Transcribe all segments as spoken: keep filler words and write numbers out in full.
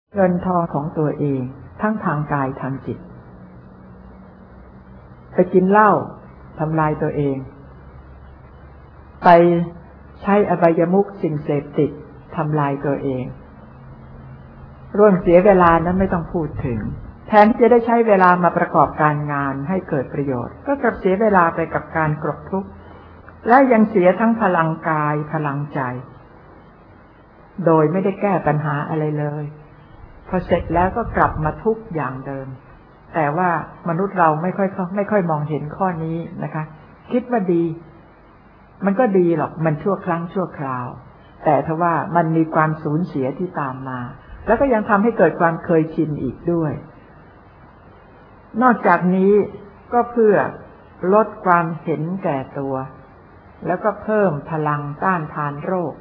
เงินทองของตัวเองทั้งทางกายทางจิตไปกินเหล้าทำลายตัวเองไปใช้อบายมุขสิ่งเสพติดทำลายตัวเองร่วมเสียเวลานั้นไม่ต้องพูดถึงแทนที่จะได้ใช้เวลามาประกอบการงานให้เกิดประโยชน์ก็กลับเสียเวลาไปกับการกลบทุกข์และยังเสียทั้งพลังกายพลังใจโดยไม่ได้แก้ปัญหาอะไรเลยพอเสร็จแล้วก็กลับมาทุกข์อย่างเดิมแต่ว่ามนุษย์เราไม่ค่อยไม่ค่อยมองเห็นข้อนี้นะคะคิดว่าดีมันก็ดีหรอกมันชั่วครั้งชั่วคราวแต่ทว่ามันมีความสูญเสียที่ตามมาแล้วก็ยังทำให้เกิดความเคยชินอีกด้วยนอกจากนี้ก็เพื่อลดความเห็นแก่ตัวแล้วก็เพิ่มพลังต้านทานโรค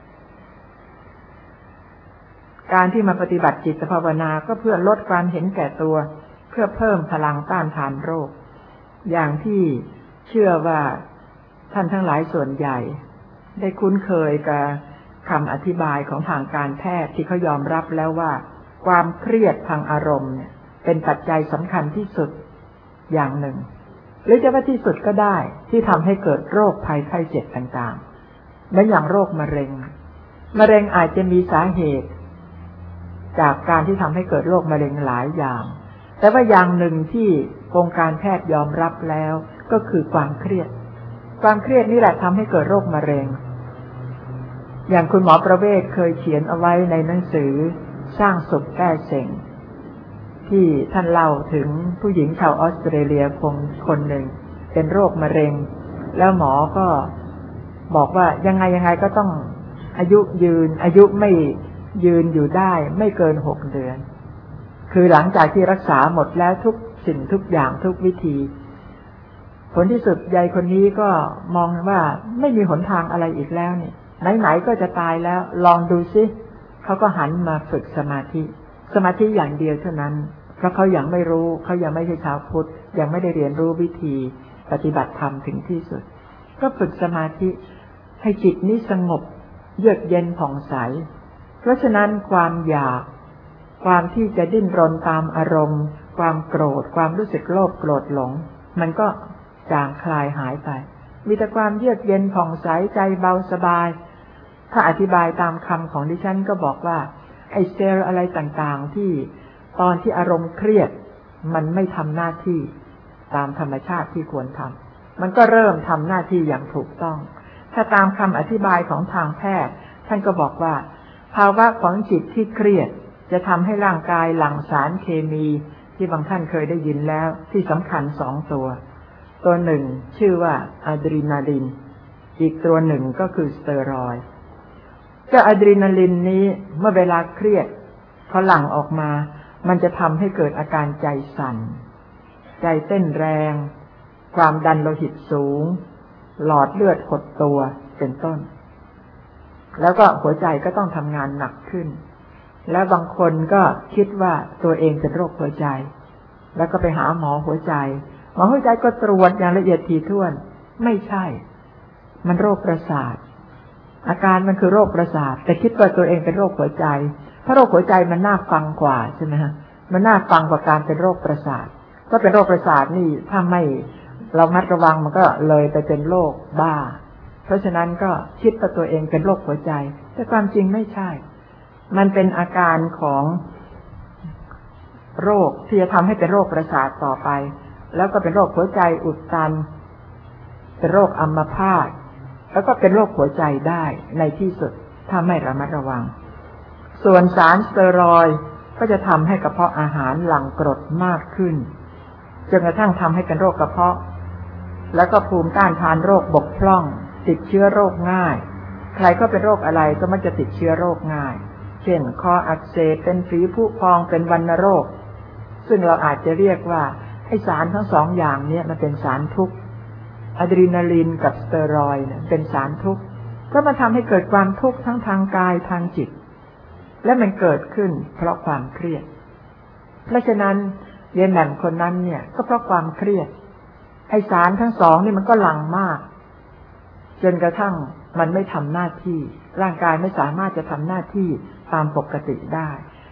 การที่มาปฏิบัติจิตภาวนาก็เพื่อลดความเห็นแก่ตัวเพื่อเพิ่มพลังต้านทานโรคอย่างที่เชื่อว่าท่านทั้งหลายส่วนใหญ่ได้คุ้นเคยกับคำอธิบายของทางการแพทย์ที่เขายอมรับแล้วว่าความเครียดทางอารมณ์เนี่ยเป็นปัจจัยสำคัญที่สุดอย่างหนึ่งหรือจะว่าที่สุดก็ได้ที่ทำให้เกิดโรคภัยไข้เจ็บต่างๆเหมือนอย่างโรคมะเร็งมะเร็งอาจจะมีสาเหตุจากการที่ทำให้เกิดโรคมะเร็งหลายอย่างแต่ว่าอย่างหนึ่งที่วงการแพทย์ยอมรับแล้วก็คือความเครียดความเครียดนี่แหละทำให้เกิดโรคมะเร็งอย่างคุณหมอประเวศเคยเขียนเอาไว้ในหนังสือสร้างสุขแก้เซ็งที่ท่านเล่าถึงผู้หญิงชาวออสเตรเลียคนคนหนึ่งเป็นโรคมะเร็งแล้วหมอก็บอกว่ายังไงยังไงก็ต้องอายุยืนอายุไม่ยืนอยู่ได้ไม่เกินหกเดือนคือหลังจากที่รักษาหมดแล้วทุกสิ่งทุกอย่างทุกวิธีผลที่สุดยายคนนี้ก็มองว่าไม่มีหนทางอะไรอีกแล้วนี่ไหนๆก็จะตายแล้วลองดูซิเขาก็หันมาฝึกสมาธิสมาธิอย่างเดียวเท่านั้นเพราะเขายังไม่รู้เขายังไม่ใช่ชาวพุทธยังไม่ได้เรียนรู้วิธีปฏิบัติธรรมถึงที่สุดก็ฝึกสมาธิให้จิตนี้สงบเยือกเย็นผ่องใสเพราะฉะนั้นความอยากความที่จะดิ้นรนตามอารมณ์ความโกรธความรู้สึกโลภโกรธหลงมันก็จางคลายหายไปมีแต่ความเยือกเย็นผ่องใสใจเบาสบายถ้าอธิบายตามคำของดิฉันก็บอกว่าไอ้เซลล์อะไรต่างๆที่ตอนที่อารมณ์เครียดมันไม่ทำหน้าที่ตามธรรมชาติที่ควรทำมันก็เริ่มทำหน้าที่อย่างถูกต้องถ้าตามคำอธิบายของทางแพทย์ท่านก็บอกว่าภาวะของจิตที่เครียดจะทำให้ร่างกายหลั่งสารเคมีที่บางท่านเคยได้ยินแล้วที่สำคัญสองตัวตัวหนึ่งชื่อว่าอะดรีนาลินอีกตัวหนึ่งก็คือสเตียรอยด์เจ้าอะดรีนาลินนี้เมื่อเวลาเครียดพอหลั่งออกมามันจะทำให้เกิดอาการใจสั่นใจเต้นแรงความดันโลหิตสูงหลอดเลือดหดตัวเป็นต้นแล้วก็หัวใจก็ต้องทำงานหนักขึ้นแล้วบางคนก็คิดว่าตัวเองเป็นโรคหัวใจแล้วก็ไปหาหมอหัวใจหมอหัวใจก็ตรวจอย่างละเอียดถี่ถ้วนไม่ใช่มันโรคประสาทอาการมันคือโรคประสาทแต่คิดว่าตัวเองเป็นโรคหัวใจเพราะโรคหัวใจมันน่าฟังกว่าใช่ไหมฮะมันน่าฟังกว่าการเป็นโรคประสาทก็เป็นโรคประสาทนี่ถ้าไม่เรามัดระวังมันก็เลยไปเป็นโรคบ้าเพราะฉะนั้นก็คิดว่าตัวเองเป็นโรคหัวใจแต่ความจริงไม่ใช่มันเป็นอาการของโรคที่จะทำให้เป็นโรคประสาทต่อไปแล้วก็เป็นโรคหัวใจอุดตันเป็นโรคอัมพาตแล้วก็เป็นโรคหัวใจได้ในที่สุดถ้าไม่ระมัดระวังส่วนสารสเตียรอยด์ก็จะทำให้กระเพาะอาหารหลั่งกรดมากขึ้นจนกระทั่งทำให้เป็นโรคกระเพาะแล้วก็ภูมิต้านทานโรคบกพร่องติดเชื้อโรคง่ายใครก็เป็นโรคอะไรก็มักจะติดเชื้อโรคง่ายเช่นคออักเสบเป็นฝีผุพองเป็นวัณโรคซึ่งเราอาจจะเรียกว่าไอ้สารทั้งสองอย่างนี้มันเป็นสารทุกข์อะดรีนาลินกับสเตียรอยด์เนี่ยเป็นสารทุกข์เพราะมันทำให้เกิดความทุกข์ทั้งทางกายทางจิตและมันเกิดขึ้นเพราะความเครียดเพราะฉะนั้นเรียนแบบคนนั้นเนี่ยก็เพราะความเครียดไอ้สารทั้งสองนี่มันก็หลั่งมากจนกระทั่งมันไม่ทำหน้าที่ร่างกายไม่สามารถจะทำหน้าที่ตามปกติได้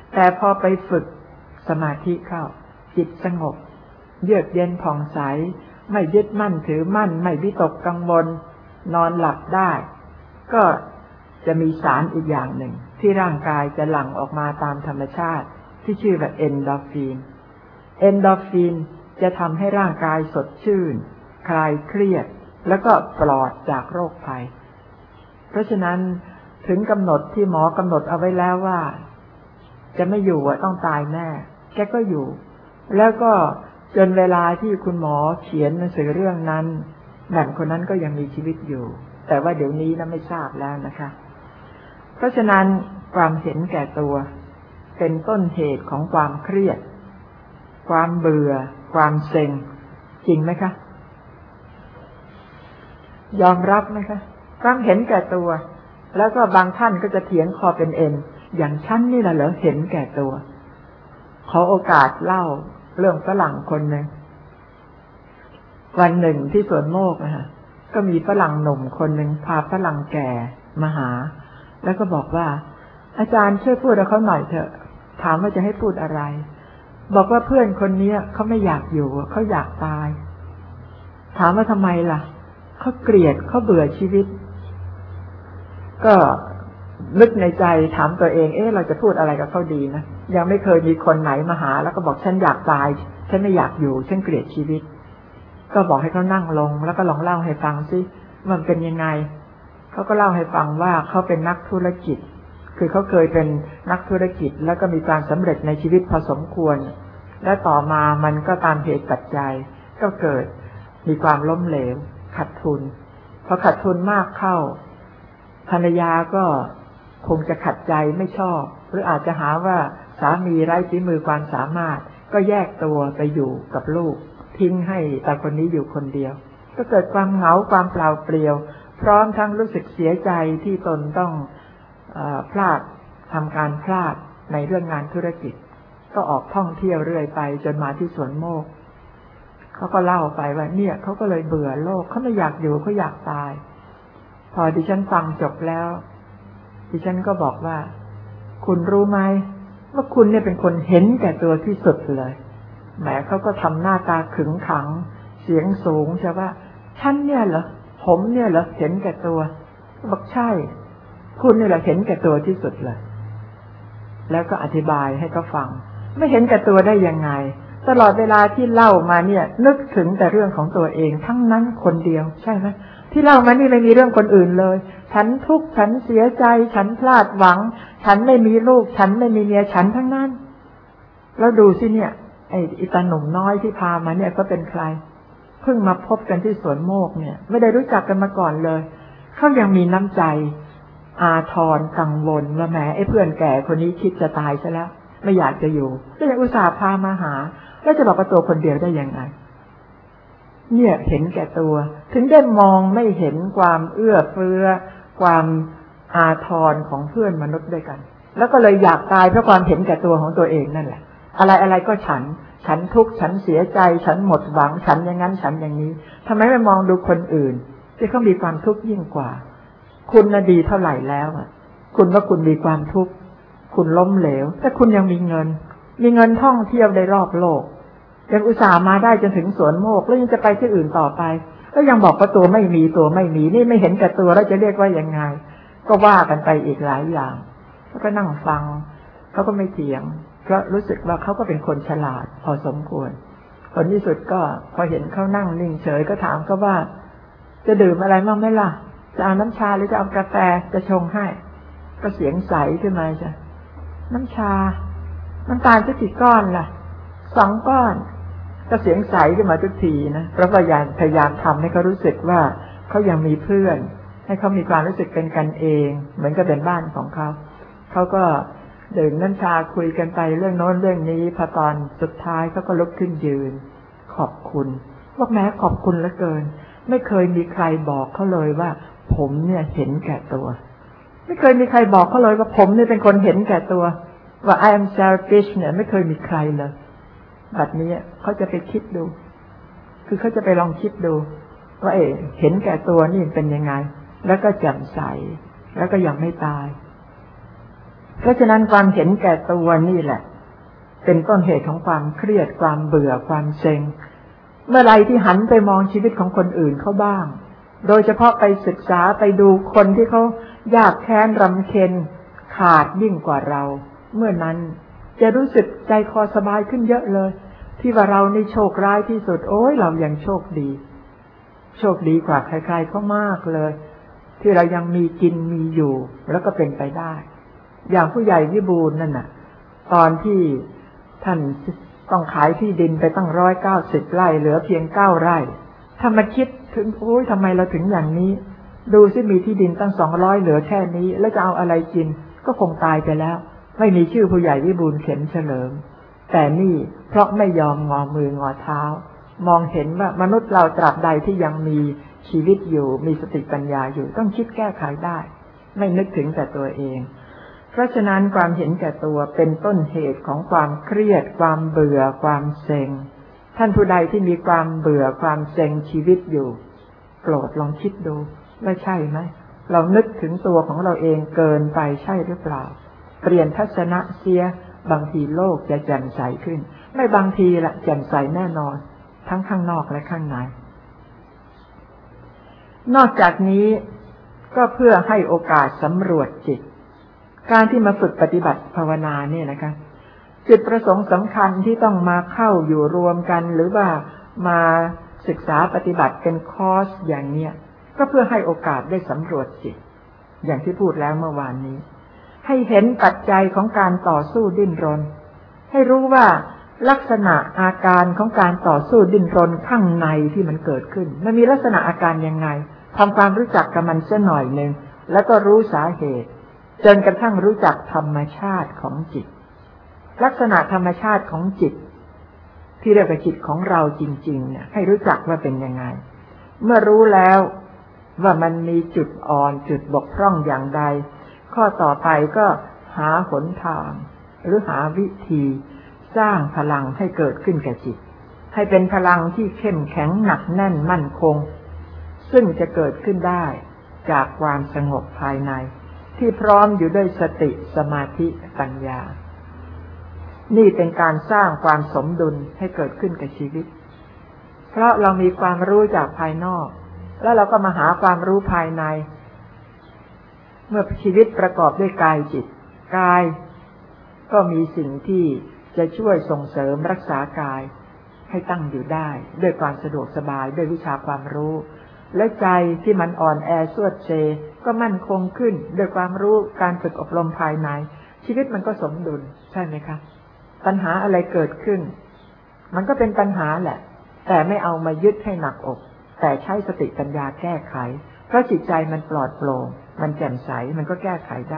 แต่พอไปฝึกสมาธิเข้าจิตสงบเยือกเย็นผ่องใสไม่ยึดมั่นถือมั่นไม่วิตกกังวลนอนหลับได้ก็จะมีสารอีกอย่างหนึ่งที่ร่างกายจะหลั่งออกมาตามธรรมชาติที่ชื่อว่าเอนโดรฟินเอนโดรฟินจะทำให้ร่างกายสดชื่นคลายเครียดแล้วก็ปลอดจากโรคภัยเพราะฉะนั้นถึงกำหนดที่หมอกำหนดเอาไว้แล้วว่าจะไม่อยู่อ่ะต้องตายแน่แกก็อยู่แล้วก็จนเวลาที่คุณหมอเขียนหนังสือเรื่องนั้นแม่คนนั้นก็ยังมีชีวิตอยู่แต่ว่าเดี๋ยวนี้นะไม่ทราบแล้วนะคะเพราะฉะนั้นความเห็นแก่ตัวเป็นต้นเหตุของความเครียดความเบื่อความเซ็งจริงไหมคะยอมรับไหมคะความเห็นแก่ตัวแล้วก็บางท่านก็จะเถียงคอเป็นเอ็นอย่างฉันนี่แหละเหรอเห็นแก่ตัวขอโอกาสเล่าเรื่องฝรั่งคนหนึ่งวันหนึ่งที่สวนโมกนะคะก็มีฝรั่งหนุ่มคนหนึ่งพาฝรั่งแก่มาหาแล้วก็บอกว่าอาจารย์ช่วยพูดกับเขาหน่อยเถอะถามว่าจะให้พูดอะไรบอกว่าเพื่อนคนนี้เขาไม่อยากอยู่เขาอยากตายถามว่าทำไมล่ะเขาเกลียดเขาเบื่อชีวิตก็นึกในใจถามตัวเองเอ๊ะเราจะพูดอะไรกับเขาดีนะยังไม่เคยมีคนไหนมาหาแล้วก็บอกฉันอยากตายฉันไม่อยากอยู่ฉันเกลียดชีวิตก็บอกให้เขานั่งลงแล้วก็ลองเล่าให้ฟังซิมันเป็นยังไงเขาก็เล่าให้ฟังว่าเขาเป็นนักธุรกิจคือเขาเคยเป็นนักธุรกิจแล้วก็มีการสำเร็จในชีวิตพอสมควรและต่อมามันก็ตามเหตุปัจจัยก็เกิดมีความล้มเหลวขาดทุนพอขาดทุนมากเข้าภรรยาก็คงจะขัดใจไม่ชอบหรืออาจจะหาว่าสามีไร้ฝีมือความสามารถก็แยกตัวไปอยู่กับลูกทิ้งให้แต่คนนี้อยู่คนเดียวก็เกิดความเหงาความเปล่าเปลี่ยวพร้อมทั้งรู้สึกเสียใจที่ตนต้องเอ่อพลาดทำการพลาดในเรื่องงานธุรกิจก็ออกท่องเที่ยวเรื่อยไปจนมาที่สวนโมกเขาก็เล่าไปว่าเนี่ยเขาก็เลยเบื่อโลกเขาไม่อยากอยู่เขาอยากตายพอดิฉันฟังจบแล้วดิฉันก็บอกว่าคุณรู้ไหมว่าคุณเนี่ยเป็นคนเห็นแก่ตัวที่สุดเลยแหมเขาก็ทำหน้าตาขึงขังเสียงสูงใช่ว่าฉันเนี่ยเหรอผมเนี่ยเหรอเห็นแก่ตัวบอกใช่คุณเนี่ยแหละเห็นแก่ตัวที่สุดเลยแล้วก็อธิบายให้เขาฟังไม่เห็นแก่ตัวได้ยังไงตลอดเวลาที่เล่ามาเนี่ยนึกถึงแต่เรื่องของตัวเองทั้งนั้นคนเดียวใช่ไหมที่เล่ามานี่ไม่มีเรื่องคนอื่นเลยฉันทุกข์ฉันเสียใจฉันพลาดหวังฉันไม่มีลูกฉันไม่มีเมียฉันทั้งนั้นแล้วดูสิเนี่ยไอ้อิตาหนุ่มน้อยที่พามาเนี่ยก็เป็นใครเพิ่งมาพบกันที่สวนโมกเนี่ยไม่ได้รู้จักกันมาก่อนเลยเขายังมีน้ำใจอาทรกังวลว่าแหมไอ้เพื่อนแก่คนนี้คิดจะตายซะแล้วไม่อยากจะอยู่ก็ยังอุตส่าห์พามาหาแล้วจะบอกว่าตัวคนเดียวได้ยังไงเนี่ยเห็นแก่ตัวถึงได้มองไม่เห็นความเอื้อเฟื้อความอาทรของเพื่อนมนุษย์ด้วยกันแล้วก็เลยอยากตายเพราะความเห็นแก่ตัวของตัวเองนั่นแหละอะไรอะไรก็ฉันฉันทุกข์ฉันเสียใจฉันหมดหวังฉันอย่างนั้นฉันอย่างนี้ทำไมไม่มองดูคนอื่นที่เขามีความทุกข์ยิ่งกว่าคุณน่ะดีเท่าไหร่แล้วอ่ะคุณว่าคุณมีความทุกข์คุณล้มเหลวแต่คุณยังมีเงินมีเงินท่องเที่ยวได้รอบโลกยังอุตส่าห์มาได้จนถึงสวนโมกแล้วยังจะไปที่อื่นต่อไปก็ยังบอกว่าตัวไม่มีตัวไม่มีนี่ไม่เห็นแก่ตัวแล้วจะเรียกว่ายังไงก็ว่ากันไปอีกหลายอย่างแล้วก็นั่งฟังเขาก็ไม่เถียงเพราะรู้สึกว่าเขาก็เป็นคนฉลาดพอสมควรผลที่สุดก็พอเห็นเขานั่งนิ่งเฉยก็ถามเขาว่าจะดื่มอะไรบ้างไหมล่ะจะเอาน้ำชาหรือจะเอากาแฟจะชงให้ก็เสียงใสขึ้นมาจ้ะน้ำชาน้ำตาลจะกี่ก้อนล่ะสองก้อนก็เสียงใสขึ้นมาทุกทีนะเพราะพยายามพยายามทำให้เขารู้สึกว่าเขายังมีเพื่อนให้เขามีความรู้สึกเป็นกันเองเหมือนกับเป็นบ้านของเขาเขาก็ดื่มน้ำชาคุยกันไปเรื่องโน้นเรื่องนี้พอตอนสุดท้ายเขาก็ลุกขึ้นยืนขอบคุณว่าแม้ขอบคุณเหลือเกินไม่เคยมีใครบอกเขาเลยว่าผมเนี่ยเห็นแก่ตัวไม่เคยมีใครบอกเขาเลยว่าผมเนี่ยเป็นคนเห็นแก่ตัวว่า I am selfish เนี่ยไม่เคยมีใครเลยแบบนี้เขาจะไปคิดดูคือเขาจะไปลองคิดดูว่าเอ๋เห็นแก่ตัวนี่เป็นยังไงแล้วก็แจ่มใสแล้วก็ยังไม่ตายเพราะฉะนั้นความเห็นแก่ตัวนี่แหละเป็นต้นเหตุของความเครียดความเบื่อความเซ็งเมื่อไรที่หันไปมองชีวิตของคนอื่นเขาบ้างโดยเฉพาะไปศึกษาไปดูคนที่เขายากแค้นรำเค็ญขาดยิ่งกว่าเราเมื่อนั้นจะรู้สึกใจคอสบายขึ้นเยอะเลยที่ว่าเราในโชคร้ายที่สุดโอ้ยเรายังโชคดีโชคดีกว่าใครๆเขามากเลยที่เรายังมีกินมีอยู่แล้วก็เป็นไปได้อย่างผู้ใหญ่วิบูลย์นั่นน่ะตอนที่ท่านต้องขายที่ดินไปตั้งร้อยเก้าสิบไร่เหลือเพียงเก้าไร่ถ้ามาคิดถึงโอ้ยทำไมเราถึงอย่างนี้ดูสิมีที่ดินตั้งสองร้อยเหลือแค่นี้แล้วจะเอาอะไรกินก็คงตายไปแล้วไม่มีชื่อผู้ใหญ่วิบูลย์เข็มเฉลิมแต่นี่เพราะไม่ยอมงอมืองอเท้ามองเห็นว่ามนุษย์เราตราบใดที่ยังมีชีวิตอยู่มีสติปัญญาอยู่ต้องคิดแก้ไขได้ไม่นึกถึงแต่ตัวเองเพราะฉะนั้นความเห็นแก่ตัวเป็นต้นเหตุของความเครียดความเบื่อความเซ็งท่านผู้ใดที่มีความเบื่อความเซ็งชีวิตอยู่โปรดลองคิดดูว่าใช่ไหมเรานึกถึงตัวของเราเองเกินไปใช่หรือเปล่าเปลี่ยนทัศนะเสียบางทีโลกจะแจ่มใสขึ้นไม่บางทีละแจ่มใสแน่นอนทั้งข้างนอกและข้างในนอกจากนี้ก็เพื่อให้โอกาสสำรวจจิตการที่มาฝึกปฏิบัติภาวนาเนี่ยนะคะจุดประสงค์สำคัญที่ต้องมาเข้าอยู่รวมกันหรือว่ามาศึกษาปฏิบัติเป็นคอร์สอย่างเนี้ยก็เพื่อให้โอกาสได้สำรวจจิตอย่างที่พูดแล้วเมื่อวานนี้ให้เห็นปัจจัยของการต่อสู้ดิ้นรนให้รู้ว่าลักษณะอาการของการต่อสู้ดิ้นรนข้างในที่มันเกิดขึ้นมันมีลักษณะอาการยังไงทำความรู้จักกับมันสักหน่อยหนึ่งแล้วก็รู้สาเหตุจนกระทั่งรู้จักธรรมชาติของจิตลักษณะธรรมชาติของจิตที่เรียกว่าจิตของเราจริงๆเนี่ยให้รู้จักว่าเป็นยังไงเมื่อรู้แล้วว่ามันมีจุดอ่อนจุดบกพร่องอย่างใดข้อต่อไปก็หาหนทางหรือหาวิธีสร้างพลังให้เกิดขึ้นกับจิตให้เป็นพลังที่เข้มแข็งหนักแน่นมั่นคงซึ่งจะเกิดขึ้นได้จากความสงบภายในที่พร้อมอยู่ด้วยสติสมาธิปัญญานี่เป็นการสร้างความสมดุลให้เกิดขึ้นกับชีวิตเพราะเรามีความรู้จากภายนอกแล้วเราก็มาหาความรู้ภายในเมื่อชีวิตประกอบด้วยกายจิตกายก็มีสิ่งที่จะช่วยส่งเสริมรักษากายให้ตั้งอยู่ได้ด้วยความสะดวกสบายด้วยวิชาความรู้และใจที่มันอ่อนแอทรวดเซก็มั่นคงขึ้นด้วยความรู้การฝึกอบรมภายในชีวิตมันก็สมดุลใช่ไหมคะปัญหาอะไรเกิดขึ้นมันก็เป็นปัญหาแหละแต่ไม่เอามายึดให้หนักอกแต่ใช้สติปัญญาแก้ไขเพราะจิตใจมันปลอดโปร่งมันแจ่มใสมันก็แก้ไขได้